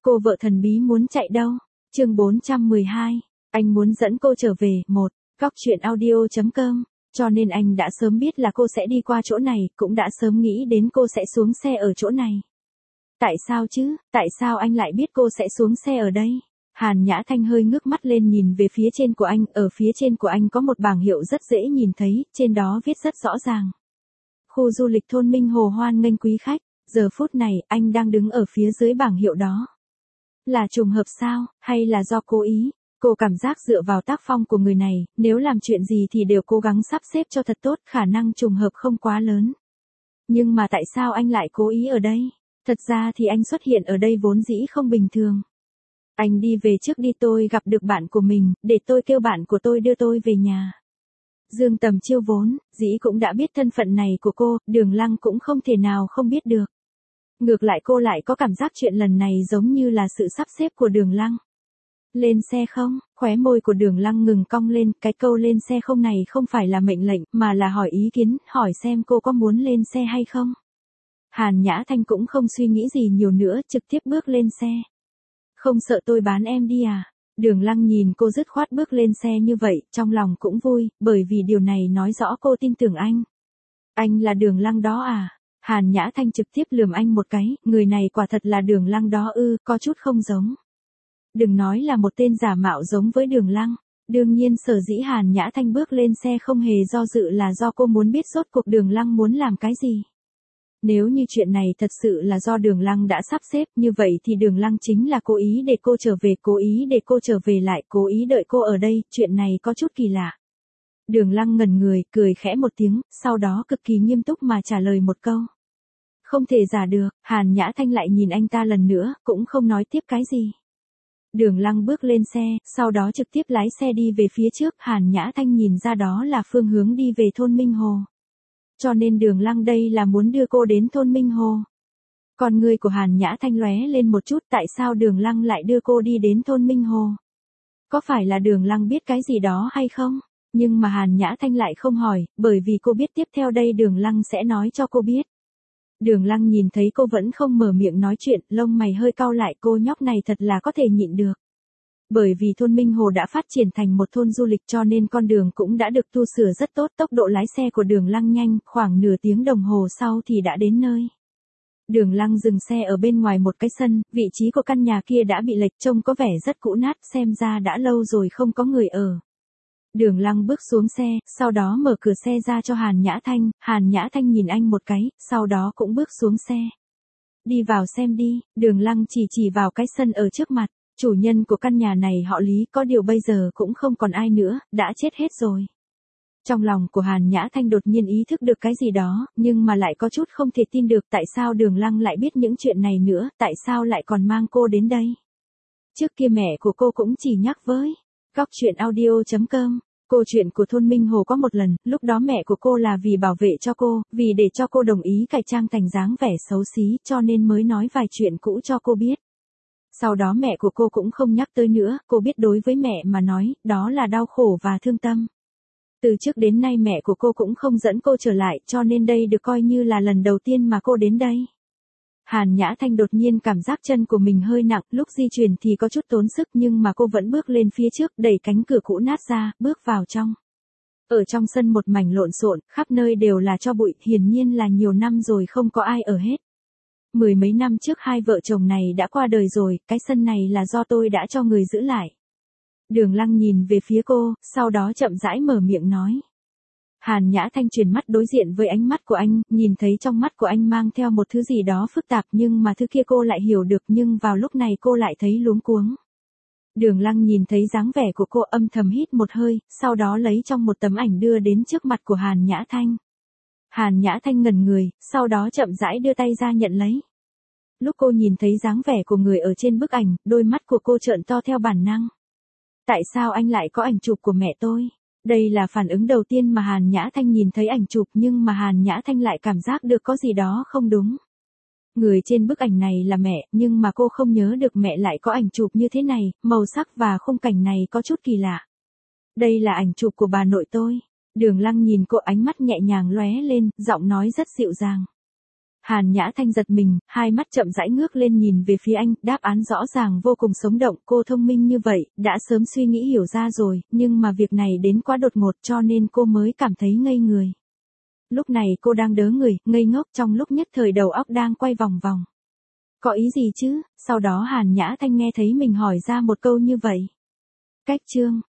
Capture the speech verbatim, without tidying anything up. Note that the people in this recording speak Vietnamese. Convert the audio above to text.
Cô vợ thần bí muốn chạy đâu? Chương bốn trăm mười hai. Anh muốn dẫn cô trở về. Một. Góc truyện audio chấm com. Cho nên anh đã sớm biết là cô sẽ đi qua chỗ này, cũng đã sớm nghĩ đến cô sẽ xuống xe ở chỗ này. Tại sao chứ, tại sao anh lại biết cô sẽ xuống xe ở đây? Hàn Nhã Thanh hơi ngước mắt lên nhìn về phía trên của anh, ở phía trên của anh có một bảng hiệu rất dễ nhìn thấy, trên đó viết rất rõ ràng. Khu du lịch thôn Minh Hồ hoan nghênh quý khách, giờ phút này anh đang đứng ở phía dưới bảng hiệu đó. Là trùng hợp sao, hay là do cố ý? Cô cảm giác dựa vào tác phong của người này, nếu làm chuyện gì thì đều cố gắng sắp xếp cho thật tốt, khả năng trùng hợp không quá lớn. Nhưng mà tại sao anh lại cố ý ở đây? Thật ra thì anh xuất hiện ở đây vốn dĩ không bình thường. Anh đi về trước đi, tôi gặp được bạn của mình, để tôi kêu bạn của tôi đưa tôi về nhà. Dương Tầm Chiêu vốn dĩ cũng đã biết thân phận này của cô, Đường Lăng cũng không thể nào không biết được. Ngược lại cô lại có cảm giác chuyện lần này giống như là sự sắp xếp của Đường Lăng. Lên xe không? Khóe môi của Đường Lăng ngừng cong lên, cái câu lên xe không này không phải là mệnh lệnh, mà là hỏi ý kiến, hỏi xem cô có muốn lên xe hay không. Hàn Nhã Thanh cũng không suy nghĩ gì nhiều nữa, trực tiếp bước lên xe. Không sợ tôi bán em đi à? Đường Lăng nhìn cô dứt khoát bước lên xe như vậy, trong lòng cũng vui, bởi vì điều này nói rõ cô tin tưởng anh. Anh là Đường Lăng đó à? Hàn Nhã Thanh trực tiếp lườm anh một cái, người này quả thật là Đường Lăng đó ư, có chút không giống. Đừng nói là một tên giả mạo giống với Đường Lăng. Đương nhiên sở dĩ Hàn Nhã Thanh bước lên xe không hề do dự là do cô muốn biết rốt cuộc Đường Lăng muốn làm cái gì. Nếu như chuyện này thật sự là do Đường Lăng đã sắp xếp, như vậy thì Đường Lăng chính là cố ý để cô trở về, cố ý để cô trở về lại, cố ý đợi cô ở đây, chuyện này có chút kỳ lạ. Đường Lăng ngẩn người, cười khẽ một tiếng, sau đó cực kỳ nghiêm túc mà trả lời một câu. Không thể giả được. Hàn Nhã Thanh lại nhìn anh ta lần nữa, cũng không nói tiếp cái gì. Đường Lăng bước lên xe, sau đó trực tiếp lái xe đi về phía trước, Hàn Nhã Thanh nhìn ra đó là phương hướng đi về thôn Minh Hồ. Cho nên Đường Lăng đây là muốn đưa cô đến thôn Minh Hồ. Con người của Hàn Nhã Thanh lóe lên một chút, tại sao Đường Lăng lại đưa cô đi đến thôn Minh Hồ? Có phải là Đường Lăng biết cái gì đó hay không? Nhưng mà Hàn Nhã Thanh lại không hỏi, bởi vì cô biết tiếp theo đây Đường Lăng sẽ nói cho cô biết. Đường Lăng nhìn thấy cô vẫn không mở miệng nói chuyện, lông mày hơi cau lại, cô nhóc này thật là có thể nhịn được. Bởi vì thôn Minh Hồ đã phát triển thành một thôn du lịch cho nên con đường cũng đã được tu sửa rất tốt, tốc độ lái xe của Đường Lăng nhanh, khoảng nửa tiếng đồng hồ sau thì đã đến nơi. Đường Lăng dừng xe ở bên ngoài một cái sân, vị trí của căn nhà kia đã bị lệch, trông có vẻ rất cũ nát, xem ra đã lâu rồi không có người ở. Đường Lăng bước xuống xe, sau đó mở cửa xe ra cho Hàn Nhã Thanh, Hàn Nhã Thanh nhìn anh một cái, sau đó cũng bước xuống xe. Đi vào xem đi, Đường Lăng chỉ chỉ vào cái sân ở trước mặt, chủ nhân của căn nhà này họ Lý, có điều bây giờ cũng không còn ai nữa, đã chết hết rồi. Trong lòng của Hàn Nhã Thanh đột nhiên ý thức được cái gì đó, nhưng mà lại có chút không thể tin được tại sao Đường Lăng lại biết những chuyện này nữa, tại sao lại còn mang cô đến đây. Trước kia mẹ của cô cũng chỉ nhắc với góc truyện audio chấm com. Câu chuyện của thôn Minh Hồ có một lần, lúc đó mẹ của cô là vì bảo vệ cho cô, vì để cho cô đồng ý cải trang thành dáng vẻ xấu xí cho nên mới nói vài chuyện cũ cho cô biết. Sau đó mẹ của cô cũng không nhắc tới nữa, cô biết đối với mẹ mà nói, đó là đau khổ và thương tâm. Từ trước đến nay mẹ của cô cũng không dẫn cô trở lại, cho nên đây được coi như là lần đầu tiên mà cô đến đây. Hàn Nhã Thanh đột nhiên cảm giác chân của mình hơi nặng, lúc di chuyển thì có chút tốn sức nhưng mà cô vẫn bước lên phía trước, đẩy cánh cửa cũ nát ra, bước vào trong. Ở trong sân một mảnh lộn xộn, khắp nơi đều là tro bụi, hiển nhiên là nhiều năm rồi không có ai ở hết. Mười mấy năm trước hai vợ chồng này đã qua đời rồi, cái sân này là do tôi đã cho người giữ lại. Đường Lăng nhìn về phía cô, sau đó chậm rãi mở miệng nói. Hàn Nhã Thanh chuyển mắt đối diện với ánh mắt của anh, nhìn thấy trong mắt của anh mang theo một thứ gì đó phức tạp nhưng mà thứ kia cô lại hiểu được, nhưng vào lúc này cô lại thấy luống cuống. Đường Lăng nhìn thấy dáng vẻ của cô, âm thầm hít một hơi, sau đó lấy trong một tấm ảnh đưa đến trước mặt của Hàn Nhã Thanh. Hàn Nhã Thanh ngẩn người, sau đó chậm rãi đưa tay ra nhận lấy. Lúc cô nhìn thấy dáng vẻ của người ở trên bức ảnh, đôi mắt của cô trợn to theo bản năng. Tại sao anh lại có ảnh chụp của mẹ tôi? Đây là phản ứng đầu tiên mà Hàn Nhã Thanh nhìn thấy ảnh chụp, nhưng mà Hàn Nhã Thanh lại cảm giác được có gì đó không đúng. Người trên bức ảnh này là mẹ, nhưng mà cô không nhớ được mẹ lại có ảnh chụp như thế này, màu sắc và khung cảnh này có chút kỳ lạ. Đây là ảnh chụp của bà nội tôi. Đường Lăng nhìn cô, ánh mắt nhẹ nhàng lóe lên, giọng nói rất dịu dàng. Hàn Nhã Thanh giật mình, hai mắt chậm rãi ngước lên nhìn về phía anh, đáp án rõ ràng vô cùng sống động, cô thông minh như vậy, đã sớm suy nghĩ hiểu ra rồi, nhưng mà việc này đến quá đột ngột cho nên cô mới cảm thấy ngây người. Lúc này cô đang đớ người, ngây ngốc trong lúc nhất thời đầu óc đang quay vòng vòng. Có ý gì chứ? Sau đó Hàn Nhã Thanh nghe thấy mình hỏi ra một câu như vậy. Cách chương